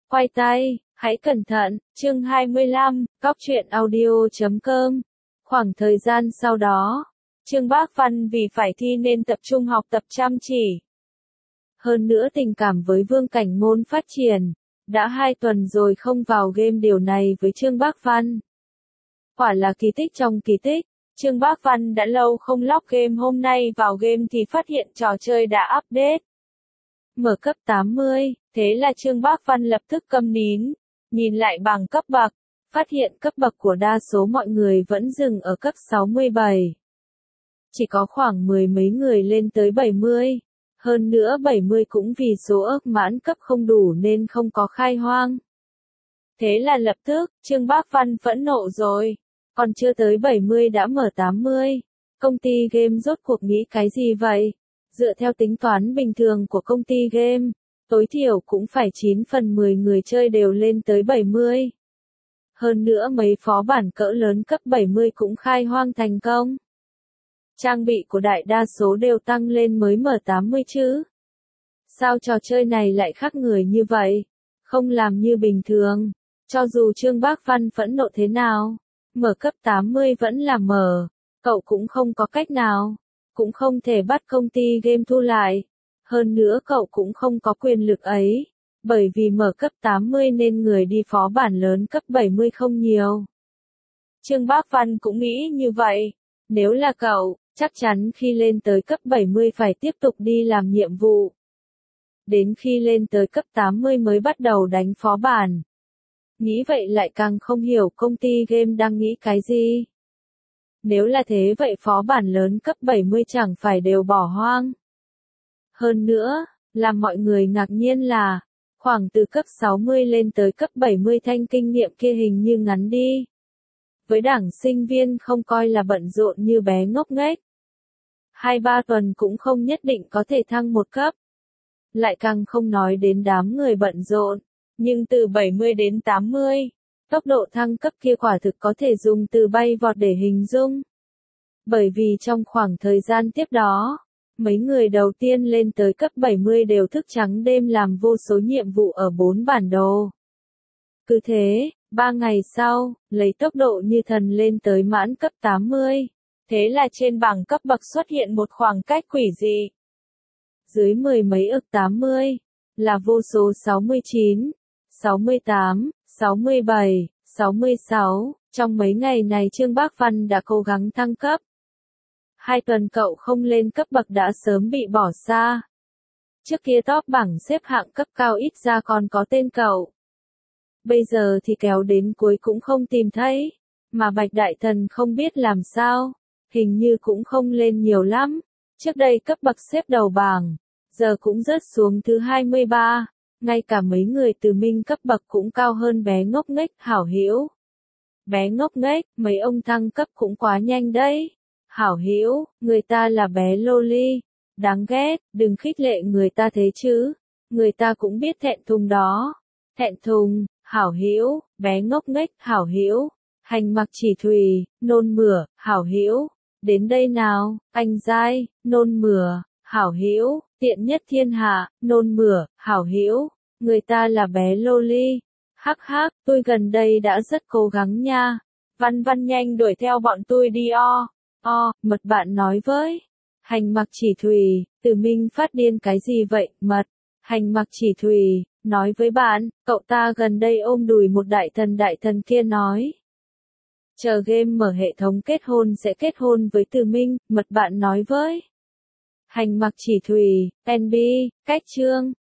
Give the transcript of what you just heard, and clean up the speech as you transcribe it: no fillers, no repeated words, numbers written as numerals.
Quay tay, hãy cẩn thận, chương 25, Cóc truyện audio.com. Khoảng thời gian sau đó, Trương Bác Văn vì phải thi nên tập trung học tập chăm chỉ. Hơn nữa tình cảm với Vương Cảnh Ngôn phát triển, đã 2 tuần rồi không vào game, điều này với Trương Bác Văn quả là kỳ tích trong kỳ tích. Trương Bác Văn đã lâu không log game, hôm nay vào game thì phát hiện trò chơi đã update. Mở cấp 80, thế là Trương Bác Văn lập tức câm nín, nhìn lại bảng cấp bậc, phát hiện cấp bậc của đa số mọi người vẫn dừng ở cấp 67. Chỉ có khoảng 10 mấy người lên tới 70, hơn nữa 70 cũng vì số ước mãn cấp không đủ nên không có khai hoang. Thế là lập tức, Trương Bác Văn phẫn nộ rồi, còn chưa tới 70 đã mở 80. Công ty game rốt cuộc nghĩ cái gì vậy? Dựa theo tính toán bình thường của công ty game, tối thiểu cũng phải 9 phần 10 người chơi đều lên tới 70. Hơn nữa mấy phó bản cỡ lớn cấp 70 cũng khai hoang thành công. Trang bị của đại đa số đều tăng lên mới mở 80 chứ. Sao trò chơi này lại khác người như vậy? Không làm như bình thường. Cho dù Trương Bác Văn phẫn nộ thế nào, mở cấp 80 vẫn là mở. Cậu cũng không có cách nào. Cũng không thể bắt công ty game thu lại. Hơn nữa cậu cũng không có quyền lực ấy. Bởi vì mở cấp 80 nên người đi phó bản lớn cấp 70 không nhiều. Trương Bác Văn cũng nghĩ như vậy. Nếu là cậu, chắc chắn khi lên tới cấp 70 phải tiếp tục đi làm nhiệm vụ. Đến khi lên tới cấp 80 mới bắt đầu đánh phó bản. Nghĩ vậy lại càng không hiểu công ty game đang nghĩ cái gì. Nếu là thế vậy phó bản lớn cấp 70 chẳng phải đều bỏ hoang. Hơn nữa, làm mọi người ngạc nhiên là, khoảng từ cấp 60 lên tới cấp 70 thanh kinh nghiệm kia hình như ngắn đi. Với đảng sinh viên không coi là bận rộn như bé ngốc nghếch. 2-3 tuần cũng không nhất định có thể thăng một cấp. Lại càng không nói đến đám người bận rộn. Nhưng từ 70 đến 80, tốc độ thăng cấp kia quả thực có thể dùng từ bay vọt để hình dung. Bởi vì trong khoảng thời gian tiếp đó, mấy người đầu tiên lên tới cấp 70 đều thức trắng đêm làm vô số nhiệm vụ ở 4 bản đồ. Cứ thế, 3 ngày sau, lấy tốc độ như thần lên tới mãn cấp 80. Thế là trên bảng cấp bậc xuất hiện một khoảng cách quỷ dị. Dưới 10 mấy ức 80, là vô số 69, 68, 67, 66. Trong mấy ngày này Trương Bác Văn đã cố gắng thăng cấp. 2 tuần cậu không lên cấp bậc đã sớm bị bỏ xa. Trước kia top bảng xếp hạng cấp cao ít ra còn có tên cậu. Bây giờ thì kéo đến cuối cũng không tìm thấy. Mà Bạch Đại Thần không biết làm sao. Hình như cũng không lên nhiều lắm. Trước đây cấp bậc xếp đầu bảng. Giờ cũng rớt xuống thứ 23. Ngay cả mấy người từ minh cấp bậc cũng cao hơn bé ngốc nghếch Hảo Hữu. Bé ngốc nghếch, mấy ông thăng cấp cũng quá nhanh đấy. Hảo Hữu, người ta là bé loli. Đáng ghét, đừng khích lệ người ta thế chứ. Người ta cũng biết thẹn thùng đó. Thẹn thùng, Hảo Hữu, bé ngốc nghếch Hảo Hữu. Hành Mặc Chỉ Thùy, nôn mửa, Hảo Hữu. Đến đây nào, anh giai, nôn mửa, Hảo Hữu. Tiện nhất thiên hạ, nôn mửa, Hảo Hữu. Người ta là bé loli. Hắc hắc, tôi gần đây đã rất cố gắng nha. Văn Văn nhanh đuổi theo bọn tôi đi mật bạn nói với. Hành Mặc Chỉ Thùy, Từ Minh phát điên cái gì vậy, mật. Hành Mặc Chỉ Thùy, nói với bạn, cậu ta gần đây ôm đùi một đại thần kia nói. Chờ game mở hệ thống kết hôn sẽ kết hôn với Từ Minh, mật bạn nói với. Hành Mặc Chỉ Thùy, NB, cách chương.